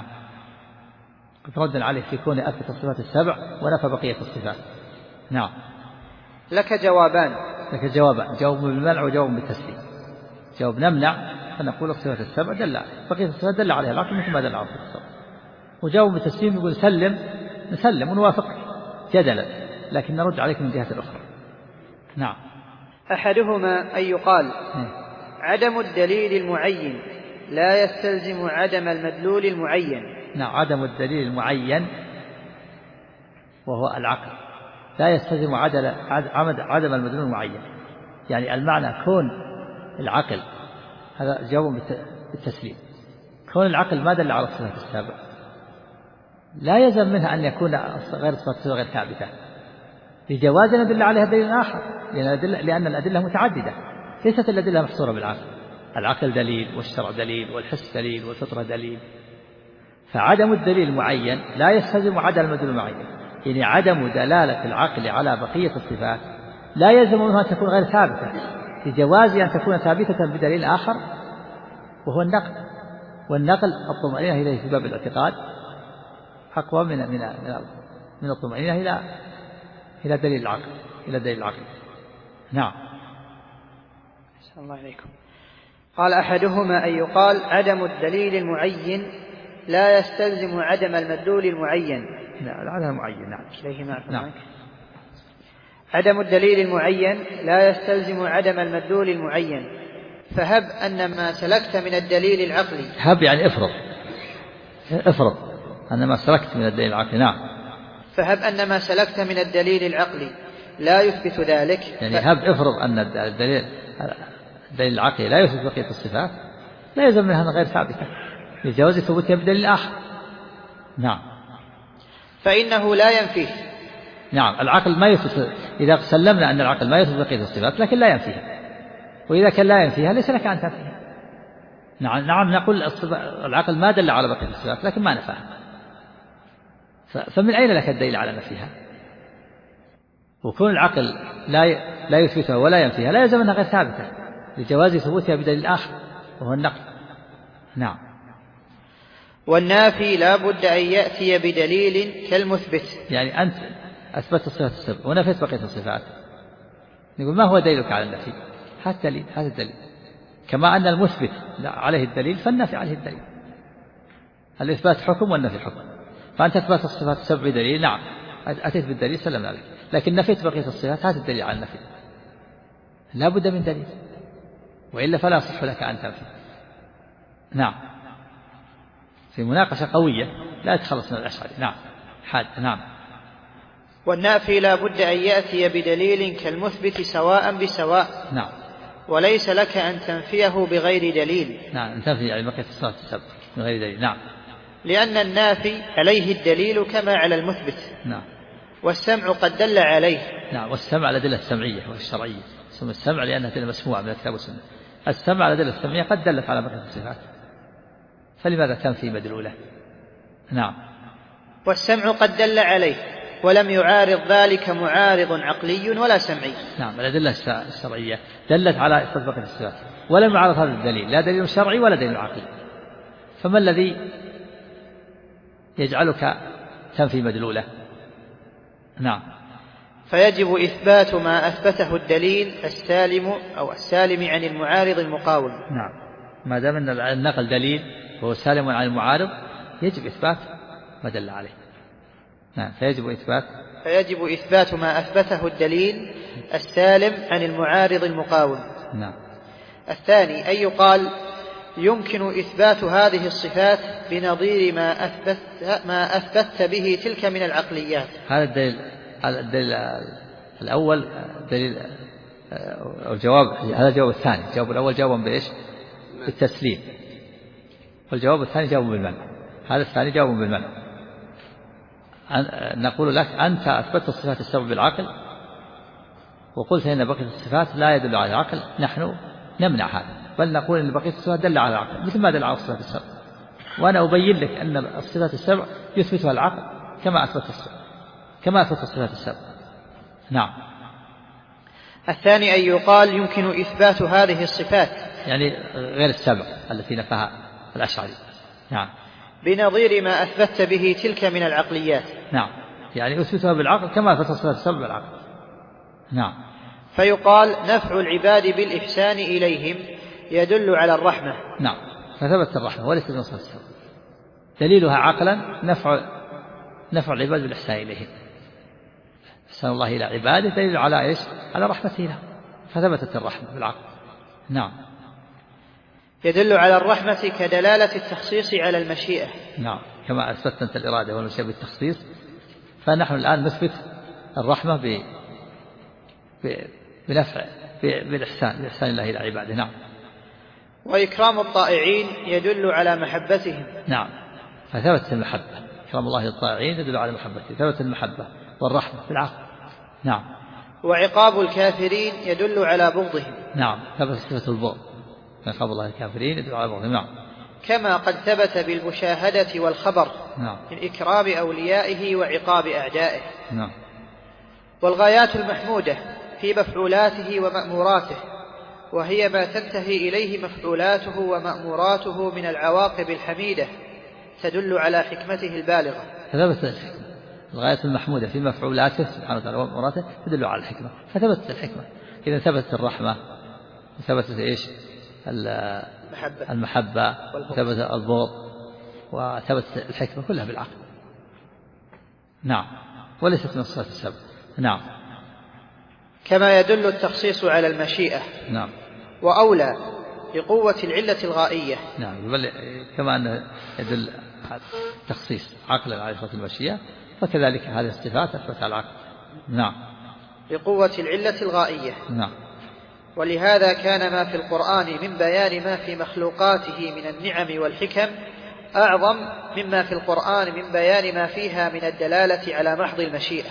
S2: ردا عليه في كون أثبت الصفات السبع ونفى بقية الصفات. نعم.
S1: لك جوابان.
S2: لك جوابان، جواب بالمنع وجواب بالتسليم. جواب نمنع فنقول الصفات السبع دل عليه، بقية الصفات دل عليها العقل مثل ما دل على الصفات. وجواب بالتسليم يقول نسلم ونوافق جدلا، لكن نرد عليك من جهة أخرى. نعم.
S1: أحدهما أن يقال عدم الدليل المعين لا يستلزم عدم المدلول المعين.
S2: نعم، عدم الدليل المعين وهو العقل لا يستلزم عدم المدلول المعين. يعني المعنى كون العقل، هذا جواب بالتسليم، كون العقل ما دل على الصفات السابع لا يلزم منها أن يكون غير صفات غير ثابتة، لجواز أن يدل عليها دليل آخر، لأن الأدلة متعددة، ليست الأدلة محصورة بالعقل. العقل دليل، والشرع دليل، والحس دليل، والفطرة دليل. فعدم الدليل المعين لا يستلزم عدم المدلول المعين. يعني عدم دلالة العقل على بقية الصفات لا يلزم منها أن تكون غير ثابتة، لجواز أن تكون ثابتة بدليل آخر وهو النقل. والنقل الطمأنينة إليه في باب الاعتقاد أقوى من الطمأنينة إلى دليل العقل، إلى دليل العقل. نعم.
S1: أحسن الله عليكم. قال أحدهما أن يقال عدم الدليل المعين لا يستلزم عدم المدلول المعين.
S2: لا، العدم المعين. نعم.
S1: نعم. عدم الدليل المعين لا يستلزم عدم المدلول المعين. فهب أن ما سلكت من الدليل العقلي،
S2: هب يعني افرض أن ما سلكت من الدليل العقلي. نعم.
S1: فهب أن ما سلكت من الدليل العقلي لا يثبت ذلك.
S2: يعني هب افرض أن الدليل العقلي لا يثبت بقية الصفات، لا يلزم منها غير ثابتة، لجواز ثبوتها بدليل آخر. نعم.
S1: فإنه لا ينفيه.
S2: نعم، العقل ما يثبت، إذا سلمنا أن العقل ما يثبت بقية الصفات لكن لا ينفيها، وإذا كان لا ينفيها ليس لك أن تنفيها. نعم نقول العقل ما دل على بقية الصفات لكن ما نفاها، فمن أين لك الدليل على نفيها؟ وكون العقل لا يثبتها ولا ينفيها لا يلزم أنها غير ثابتة، لجواز ثبوتها بدليل آخر وهو النقل. نعم.
S1: والنافي لا بد أن يأتي بدليل كالمثبت.
S2: يعني أنت أثبت الصفات السبع ونفيت بقية الصفات، نقول ما هو دليلك على النفي؟ هذا الدليل. كما أن المثبت عليه الدليل فالنفي عليه الدليل. الإثبات حكم والنفي حكم، فأنت أثبت الصفات السبع بدليل، نعم أتيت بالدليل سلمنا عليك، لكن نفيت بقية الصفات، هذا الدليل على النفي، لا بد من دليل، وإلا فلا يصح لك أن تنفي. نعم. في مناقشة قوية لا يتخلص من الأشعري. نعم. نعم.
S1: والنافي لا بد أن يأتي بدليل كالمثبت سواء بسواء.
S2: نعم.
S1: وليس لك أن تنفيه بغير دليل.
S2: نعم، تنفي يعني بقية الصفات السبع بغير دليل. نعم.
S1: لأن النافي عليه الدليل كما على المثبت.
S2: نعم.
S1: والسمع قد دل عليه.
S2: نعم، والسمع على الأدلة السمعية والشرعية، اسم السمع لأنها أدلة مسموعة من الكتاب والسنة. السمع على الأدلة السمعية قد دلت على بقية الصفات، فلماذا تنفي مدلوله؟ نعم.
S1: والسمع قد دل عليه ولم يعارض ذلك معارض عقلي ولا سمعي.
S2: نعم، الأدلة الشرعية دلت على إثبات بقية الصفات ولم يعارض هذا الدليل، لا دليل شرعي ولا دليل عقلي، فما الذي يجعلك تنفي مدلوله؟ نعم.
S1: فيجب إثبات ما أثبته الدليل السالم عن المعارض المقاوم.
S2: نعم، ما دام أن النقل دليل وهو سالم عن المعارض يجب إثبات ما دل عليه. نعم، فيجب
S1: إثبات ما أثبته الدليل السالم عن المعارض المقاوم.
S2: نعم.
S1: الثاني أن يقال يمكن إثبات هذه الصفات بنظير ما أثبت به تلك من العقليات.
S2: هذا الدليل الأول دليل الجواب، هذا الجواب الثاني. الجواب الأول جواب بإيش؟ بالتسليم. والجواب الثاني جواب بالمنع. هذا الثاني جواب بالمنع. نقول لك أنت أثبتت صفات السبع بالعقل وقلت إن بقية الصفات لا يدل على العقل، نحن نمنع هذا، بل نقول إن بقية الصفات دل على العقل مثل ما دل على صفات السبع، وأنا أبين لك أن الصفات السبع يثبتها العقل كما أثبت الصفات السبع. نعم.
S1: الثاني أن يقال يمكن إثبات هذه الصفات
S2: يعني غير السبع التي نفاها الأشعري. نعم.
S1: بنظير ما أثبت به تلك من العقليات.
S2: نعم، يعني أثبتها بالعقل كما أثبت الصفات السبع بالعقل. نعم.
S1: فيقال نفع العباد بالإحسان إليهم يدل على الرحمة.
S2: نعم، فثبت الرحمة وليس من صفات السبع، دليلها عقلا نفع العباد بالإحسان إليهم، إحسان الله إلى عباده دليل على إيش؟ على رحمته له، فثبتت الرحمة بالعقل. نعم.
S1: يدل على الرحمة كدلالة التخصيص على المشيئة.
S2: نعم، كما أثبتت أنت الإرادة والمشيئة بالتخصيص، فنحن الآن نثبت الرحمة بنفع بإحسان الله إلى عباده. نعم.
S1: وإكرام الطائعين يدل على محبتهم.
S2: نعم، فثبتت المحبة، إكرام الله للطائعين يدل على محبته، ثبتت المحبة والرحمة بالعقل. نعم.
S1: وعقاب الكافرين يدل على بغضهم.
S2: نعم، ثبت صفة البغض، عقاب الله الكافرين يدل على بغضهم. نعم.
S1: كما قد ثبت بالمشاهدة والخبر.
S2: نعم.
S1: من إكرام أوليائه وعقاب أعدائه.
S2: نعم.
S1: والغايات المحمودة في مفعولاته ومأموراته، وهي ما تنتهي إليه مفعولاته ومأموراته من العواقب الحميدة، تدل على حكمته البالغة.
S2: فثبت الغاية المحمودة في مفعولاته سبحانه وتعالى ومأموراته تدل على الحكمة، فثبتت الحكمة. إذا ثبتت الرحمة وثبتت إيش؟ المحبة وثبت البغض وثبتت الحكمة كلها بالعقل. نعم، وليست من الصفات السبع. نعم.
S1: كما يدل التخصيص على المشيئة.
S2: نعم.
S1: وأولى لقوة العلة الغائية.
S2: نعم، بل كما أنه يدل التخصيص عقلا على صفة المشيئة، فكذلك هذه الصفات أثبت على العقل. نعم.
S1: لقوة العلة الغائية.
S2: نعم.
S1: ولهذا كان ما في القرآن من بيان ما في مخلوقاته من النعم والحكم أعظم مما في القرآن من بيان ما فيها من الدلالة على محض المشيئة.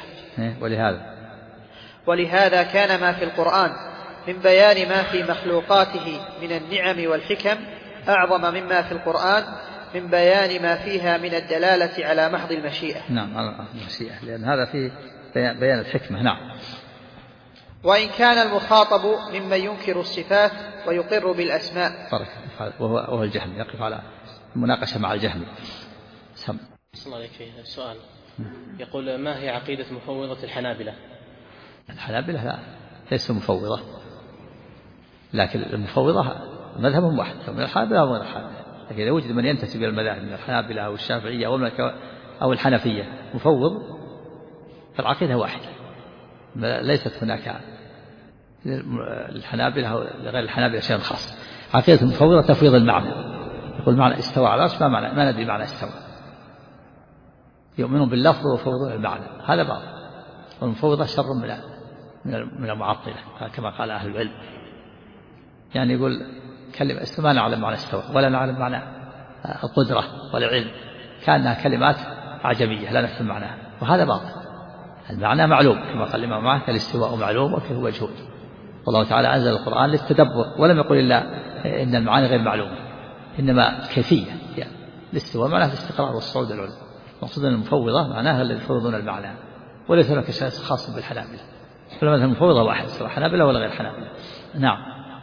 S1: ولهذا كان ما في القرآن من بيان ما في مخلوقاته من النعم والحكم أعظم مما في القرآن من بيان ما فيها من الدلالة على محض المشيئة.
S2: نعم، على المشيئة، لأن هذا فيه بيان الحكمة. نعم.
S1: وإن كان المخاطب ممن ينكر الصفات ويقر بالأسماء،
S2: وهو الجهمي، يقف على المناقشة مع الجهمي.
S3: صلى الله عليك فيه السؤال، يقول ما هي عقيدة مفوضة الحنابلة؟
S2: الحنابلة لا ليسوا مفوضة، لكن المفوضة مذهبهم واحد، من الحنابلة ومن الحنابلة، لكن إذا وجد من ينتسب إلى المذاهب من الحنابلة أو الشافعية أو الحنفية مفوض، فالعقيدة واحدة، ليست هناك للحنابلة أو لغير الحنابلة شيء خاص. عقيدة المفوضة تفويض المعنى، يقول معنى استوى على العرش ما ندري معنى استوى، يؤمنون باللفظ ويفوضون المعنى، هذا باطل. والمفوضة شر من المعطلة كما قال أهل العلم، يعني يقول كلمة استوى ما نعلم معنى استوى ولا نعلم معنى القدرة والعلم، كأنها كلمات أعجمية لا نفهم معناها، وهذا باطل. المعنى معلوم كما قال الإمام معك الاستواء معلوم وكيف مجهول، والله تعالى أنزل القرآن للتدبر ولم يقل إلا إن المعاني غير معلومة، إنما كيفية يعني الاستواء معناه الاستقرار والصعود العلو. مقصود المفوضة معناها الذي يفوضون المعنى، وليس هناك شيء خاص بالحنابلة، فالمذهب المفوضة واحد سواء حنابلة ولا غير حنابلة. نعم.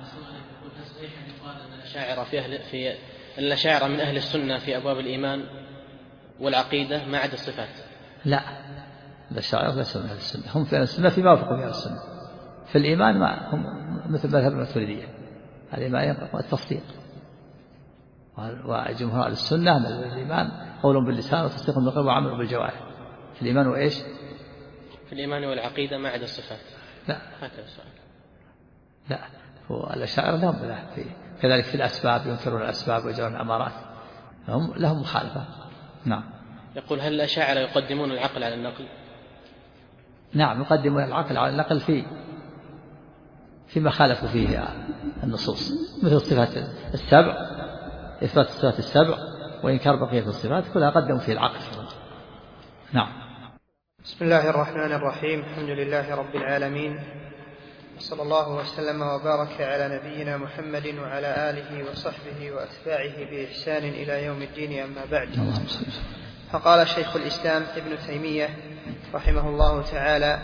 S3: الأشاعرة من أهل السنة في أبواب الإيمان والعقيدة ما عدا الصفات؟
S2: لا، الأشاعرة ليسوا من أهل السنة، هم في أهل السنة فيما وافقوا في أهل السنة. في الإيمان ما هم مثل مذهب الماتريدية، الإيمان والتصديق، وجمهور أهل السنة من الإيمان قول باللسان وتصديق بالقلب وعمل بالجوارح. في الإيمان وإيش؟
S3: في الإيمان والعقيدة ما عدا الصفات.
S2: لا،
S3: هكذا السؤال.
S2: لا، الأشاعرة لهم مذاهب فيه، كذلك في الأسباب ينكرون الأسباب ويجرون الأمارات، لهم مخالفة. نعم.
S3: يقول هل الأشاعرة يقدمون العقل على النقل؟
S2: نعم، يقدمون العقل على النقل فيما خالفوا فيه النصوص، مثل صفات السبع إثبات الصفات السبع وإنكار بقية الصفات كلها قدموا فيه العقل. نعم.
S1: بسم الله الرحمن الرحيم. الحمد لله رب العالمين، صلى الله وسلم وبارك على نبينا محمد وعلى آله وصحبه وأتباعه بإحسان إلى يوم الدين. أما بعد، فقال شيخ الإسلام ابن تيمية رحمه الله تعالى: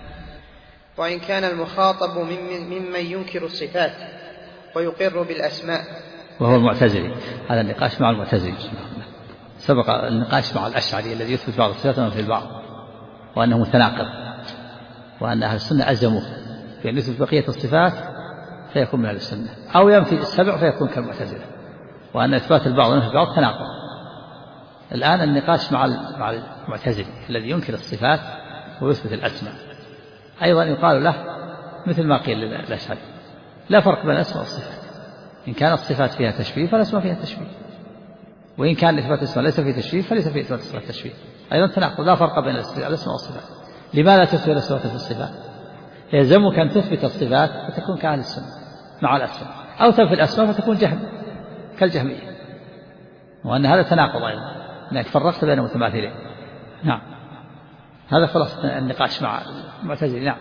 S1: وإن كان المخاطب ممن ينكر الصفات ويقر بالأسماء،
S2: وهو المعتزلي. هذا النقاش مع المعتزلي. سبق النقاش مع الأشعري الذي يثبت بعض الصفات وينفي البعض، وأنه متناقض، وأن أهل السنة ألزموه بأن يثبت بقية الصفات فيكون من أهل السنة، أو ينفي السبع فيكون كالمعتزلة، وأن إثبات البعض وينفي البعض تناقض. الآن النقاش مع المعتزلي الذي ينكر الصفات ويثبت الأسماء، أيضا يقال له مثل ما قيل للأشعري: لا فرق بين الأسماء والصفات، إن كانت الصفات فيها تشبيه فالأسماء فيها تشبيه، وإن كان إثبات الأسماء ليس فيه تشبيه فليس فيه إثبات الصفات تشبيه. أيضا تناقض، لا فرق بين الأسماء والصفات. لماذا تثبت الأسماء في الصفات؟ يلزمك أن تثبت الصفات فتكون كأهل السنة مع الأسماء، أو تنفي الأسماء فتكون كالجهمية، وأن هذا تناقض أيضا، أنك فرقت بين متماثلين. نعم، هذا خلاصة النقاش مع المعتزلة. نعم.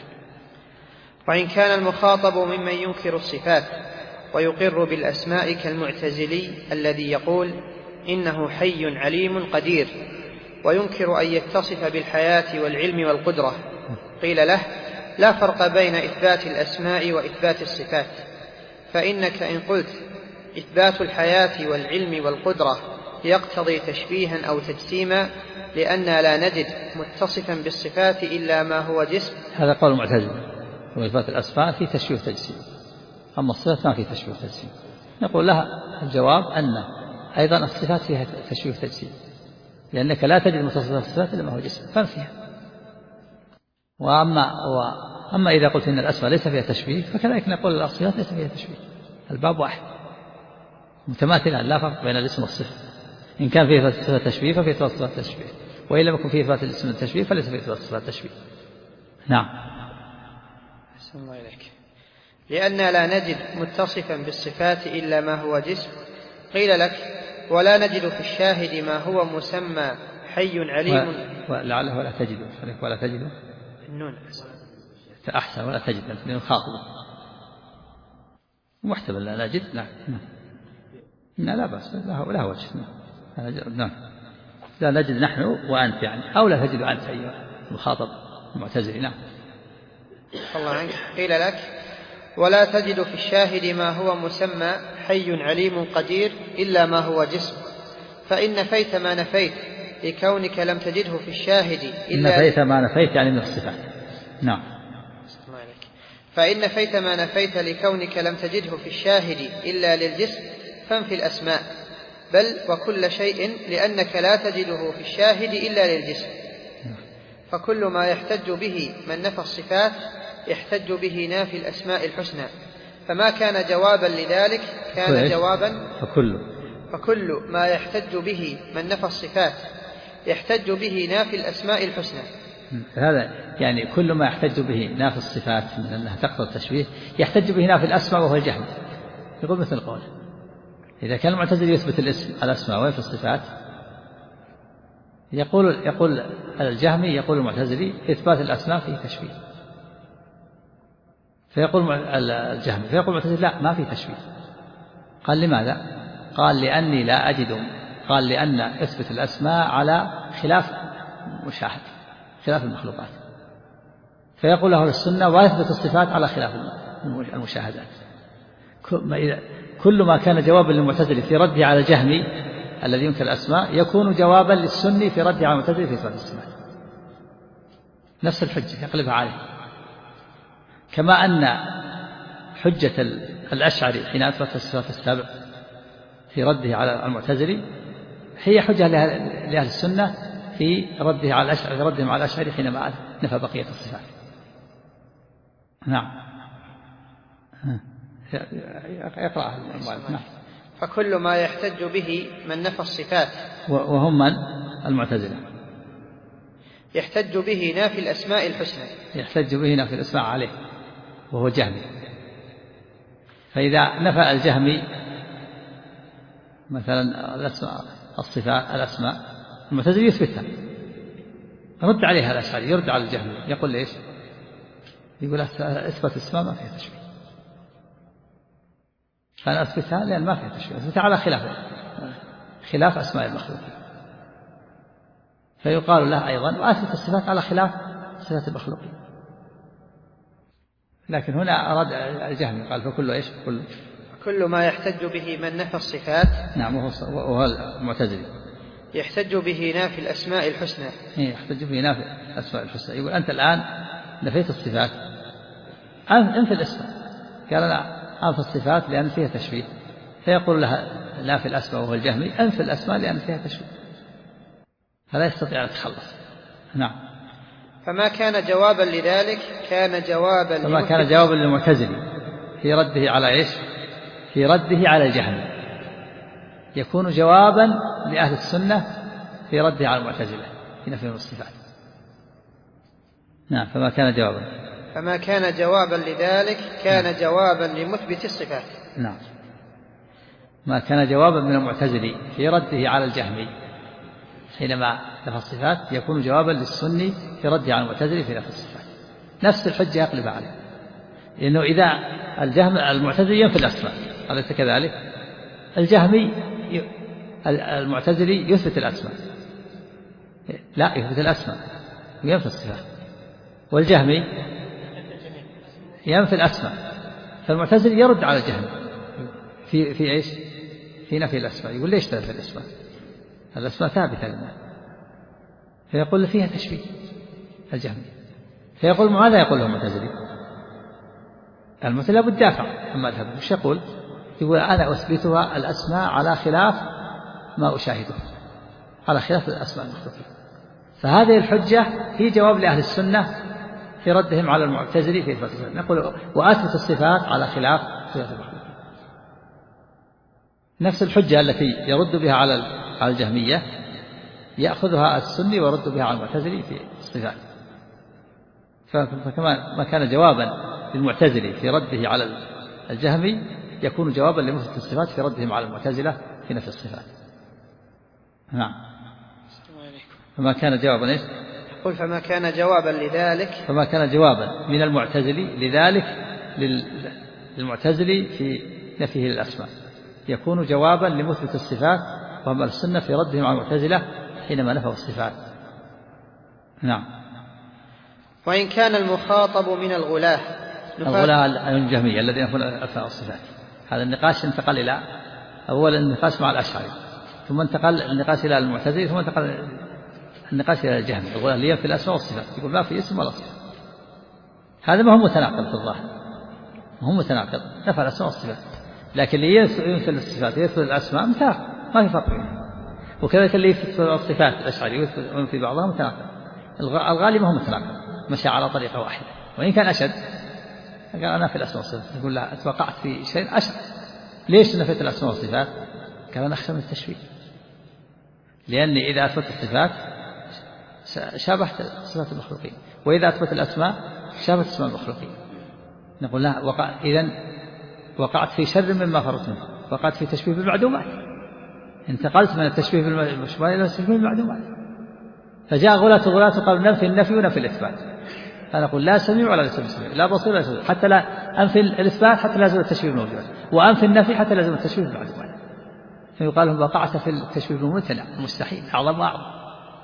S1: وإن كان المخاطب ممن ينكر الصفات ويقر بالأسماء كالمعتزلي الذي يقول إنه حي عليم قدير، وينكر أن يتصف بالحياة والعلم والقدرة، قيل له: لا فرق بين إثبات الأسماء وإثبات الصفات، فإنك إن قلت إثبات الحياة والعلم والقدرة يقتضي تشبيها أو تجسيما، لأننا لا نجد متصفا بالصفات إلا ما هو جسم.
S2: هذا قول المعتزلة، وإثبات الأسماء في تشبيه وتجسيم، أما الصفات ما في تشبيه وتجسيم. نقول لها الجواب أن أيضا الصفات فيها تشبيه وتجسيم، لأنك لا تجد متصفا بالصفات إلا ما هو جسم فانفيها. وأما إذا قلت إن الأسماء ليس فيها تشبيه فكذلك نقول الصفات ليس فيها تشبيه، الباب واحد متماثلة، لا فرق بين الاسم والصفة. إن كان فيه صفة تشبيه ففيه صفة تشبيه، وإن لم يكن فيه صفة الاسم التشبيه فليس فيه صفة تشبيه. نعم.
S1: أحسن الله إليك. لأننا لا نجد متصفا بالصفات إلا ما هو جسم، قيل لك: ولا نجد في الشاهد ما هو مسمى حي عليم.
S2: ولعله ولا تجد
S1: النون
S2: أحسن، ولا تجد لأنه خاطب محتمل. لا نجد. نعم، لا بأس، لا وجه. نعم، لا نجد نحن وأنت يعني، أو لا تجد أنت أيها المخاطب المعتزلي. نعم.
S1: الله عنك. قيل لك: ولا تجد في الشاهد ما هو مسمى حي عليم قدير إلا ما هو جسم، فإن نفيت ما نفيت لكونك لم تجده في الشاهد إلا
S2: نفيت ما نفيت يعني من الصفات. نعم.
S1: فإن نفيت ما نفيت لكونك لم تجده في الشاهد إلا للجسم فانفي الأسماء، بل وكل شيء، لأنك لا تجده في الشاهد إلا للجسم. فكل ما يحتج به من نفى الصفات يحتج به نافي الأسماء الحسنى، فما كان جوابا لذلك كان جوابا. فكل ما يحتج به من نفى الصفات يحتج به نافي الأسماء الحسنى.
S2: هذا يعني كل ما يحتج به نافي الصفات من أنها تقتضي التشبيه يحتج به نافي الأسماء، وهو الجهم. يقول مثل قوله: إذا كان المعتزلي يثبت الأسماء وينفي الصفات، يقول الجهمي، يقول المعتزلي إثبات الأسماء فيه تشبيه، فيقول الجهمي، فيقول المعتزلي لا، ما فيه تشبيه. قال: لماذا؟ قال: لأني لا أجد. قال: لأن إثبت الأسماء على خلاف مشاهد، خلاف المخلوقات، فيقول له السنة ويثبت الصفات على خلاف المشاهدات. كل ما كان جوابا للمعتزلي في رده على الجهمي الذي ينكر الأسماء يكون جوابا للسني في رده على المعتزلي في إثبات الصفات. نفس الحجة يقلبها عليه، كما أن حجة الأشعري حين أثبت الصفات السبع في رده على المعتزلي هي حجة لأهل السنة في رده على الأشعري، ردهم على الأشعري حينما نفى بقية الصفات. نعم. يقرأ المؤلف. نعم.
S1: فكل ما يحتج به من نفى الصفات،
S2: وهم من؟ المعتزلة،
S1: يحتج به نافي الأسماء الحسنى،
S2: يحتج به نافي الأسماء عليه، وهو جهمي. فإذا نفى الجهمي مثلا الأسماء المعتزلي يثبتها، رد عليها الأشعري يرد على الجهمي يقول ليش؟ يقول اثبت اسماء ما فيها تشبيه، فأنا أثبتها لأن ما فيها تشبيه، أثبتها على خلاف أسماء المخلوقين، فيقال له أيضا وأثبت الصفات على خلاف صفات المخلوقين. لكن هنا أراد الجهمي قال فكل إيش؟
S1: كل ما يحتج به من نفى الصفات.
S2: نعم وهو المعتزلي
S1: يحتج به نافي الأسماء الحسنى.
S2: يحتج به نافي الأسماء الحسنى. يقول أنت الآن نفيت الصفات، أنفي الأسماء. قال أنا أنفي الصفات لأن فيها تشبيه، فيقول لها نافي الأسماء وهو الجهمي أنفي الأسماء لأن فيها تشبيه، فلا يستطيع أن يتخلص. نعم.
S1: فما كان جوابا لذلك كان جوابا
S2: للمعتزلي في رده على إيش؟ في رده على الجهمي، يكون جوابا لأهل السنة في رده على المعتزلة في نفي الصفات. نعم. فما كان جوابا
S1: لذلك كان جوابا لمثبت الصفات.
S2: نعم. ما كان جوابا من المعتزلي في رده على الجهمي حينما نفى الصفات يكون جوابا للسني في رده على المعتزلي في نفي الصفات، نفس الحجة يقلب عليه، لأنه إذا المعتزلي ينفي الأسماء أليس كذلك؟ الجهمي المعتزلي يثبت الأسماء، لا يثبت الأسماء وينفي الصفات، والجهمي ينفي الأسماء، فالمعتزلي يرد على الجهمي في إيش؟ في نفي الأسماء. يقول ليش تنفي الأسماء؟ الأسماء ثابتة لله، فيقول فيها تشبيه الجهمي، فيقول ماذا يقول له المعتزلي؟ المعتزلي بالدافع عن مذهبه، وش يقول؟ يقول أنا أثبتها الأسماء على خلاف ما أشاهده، على خلاف الأسماء المخلوقين. فهذه الحجة هي جواب لأهل السنة في ردهم على المعتزلي في إثبات الصفات. نقول وأثبت الصفات على خلاف صفات المخلوقين، نفس الحجة التي يرد بها على الجهمية يأخذها السني ويرد بها على المعتزلي في الصفات. فكما ما كان جوابا للمعتزلي في رده على الجهمي يكون جوابا لمثبت الصفات في ردهم على المعتزلة في نفي الصفات. نعم. فما كان جوابا إيش؟
S1: قل فما كان جوابا لذلك،
S2: فما كان جوابا من المعتزلي لذلك للمعتزلي في نفيه للأسماء يكون جوابا لمثبت الصفات وهم السنة في ردهم على المعتزلة حينما نفوا الصفات. نعم.
S1: وإن كان المخاطب من الغلاة
S2: الجهمية الذين ينفون الصفات، هذا النقاش انتقل إلى أول النقاش مع الأشعري، ثم انتقل النقاش إلى المعتزلي، ثم انتقل النقاش إلى الجهمي. الغلاة اللي ينفي الأسماء والصفات يقول لا في اسم ولا صفة. هذا ما هو متناقض في الظاهر، ما هو متناقض، نفى الأسماء والصفات، لكن اللي ينفي الصفات ويثبت الأسماء متناقض، ما في فرق بينهم. وكذلك اللي يثبت الصفات الأشعري وينفي بعضها متناقض. الغالي ما هو متناقض، مشى على طريقة واحدة، وإن كان أشد قال أنا في الأسماء والصفات، يقول لا اتوقعت في شيء أشد. ليش نفيت الأسماء والصفات؟ قال أنا أخشى من التشبيه، لأني إذا أثبت الصفات شابهت صفات المخلوقين، وإذا أثبت الأسماء شابهت اسماء المخلوقين. نقول لا إذن وقعت في شر مما فرط منه، وقعت في تشبيه بالمعدومات، انتقلت من التشبيه بالمشبه إلى التشبيه بالمعدومات. فجاء غلاة قالوا ننفي النفي ونفي الإثبات، فنقول لا سميع ولا سميع، لا بصير ولا سميع، حتى لا أنفي الإثبات حتى لا يزول التشبيه بالموجودات، وأنفي النفي حتى لا يزول التشبيه بالمعدومات. فيقال لهم وقعت في التشبيه بالممتنع المستحيل، أعظم وأعظم.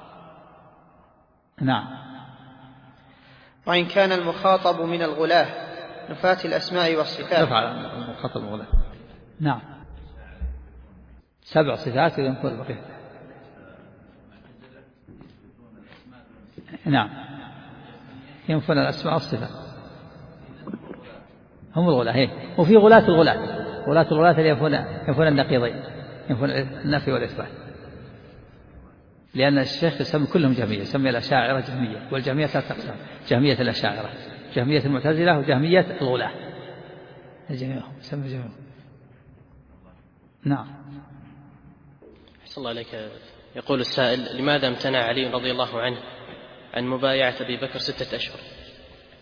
S2: نعم.
S1: وإن كان المخاطب من الغلاة نفاة الأسماء والصفات.
S2: نفع المخاطب الغلاة. نعم. 7 صفات ينفون البقية. نعم. ينفون الأسماء والصفات، هم الغلاة. وفي غلاة الغلاة اللي ينفون النقيضين، ينفون النفي والإثبات، لأن الشيخ يسمي كلهم جهمية، يسمي الأشاعرة جهمية، والجهمية 3 أقسام: جهمية الأشاعرة، جهمية المعتزلة، وجهمية الغلاة. الجميع يسمي جميع. نعم.
S3: أحسن الله عليك. يقول السائل: لماذا امتنع علي رضي الله عنه عن مبايعة أبي بكر 6 أشهر؟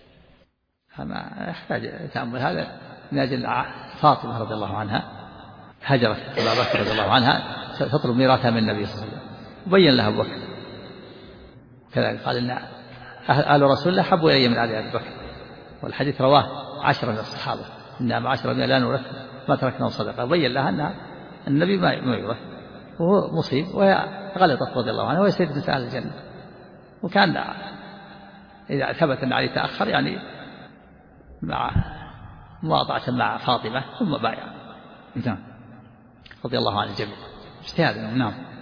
S2: ما يحتاج تأمل، هذا من أجل فاطمة رضي الله عنها، هجرت أبا بكر رضي الله عنها تطلب ميراثها من النبي صلى الله عليه وسلم، وبين لها أبو بكر كذلك قال إن آل رسول الله حبوا إلي من آل أبي بكر، والحديث رواه 10 من الصحابة إنما 10 من لا نورث ما تركناه صدقة. بين لها أن النبي ما يورث وهو مصيب، وهي غلطت رضي الله عنها، وهي سيدة نساء أهل الجنة. وكان إذا ثبت أن علي تأخر يعني مع مواضعة مع فاطمة ثم بايع رضي الله عن الجميع اجتهادا. نعم.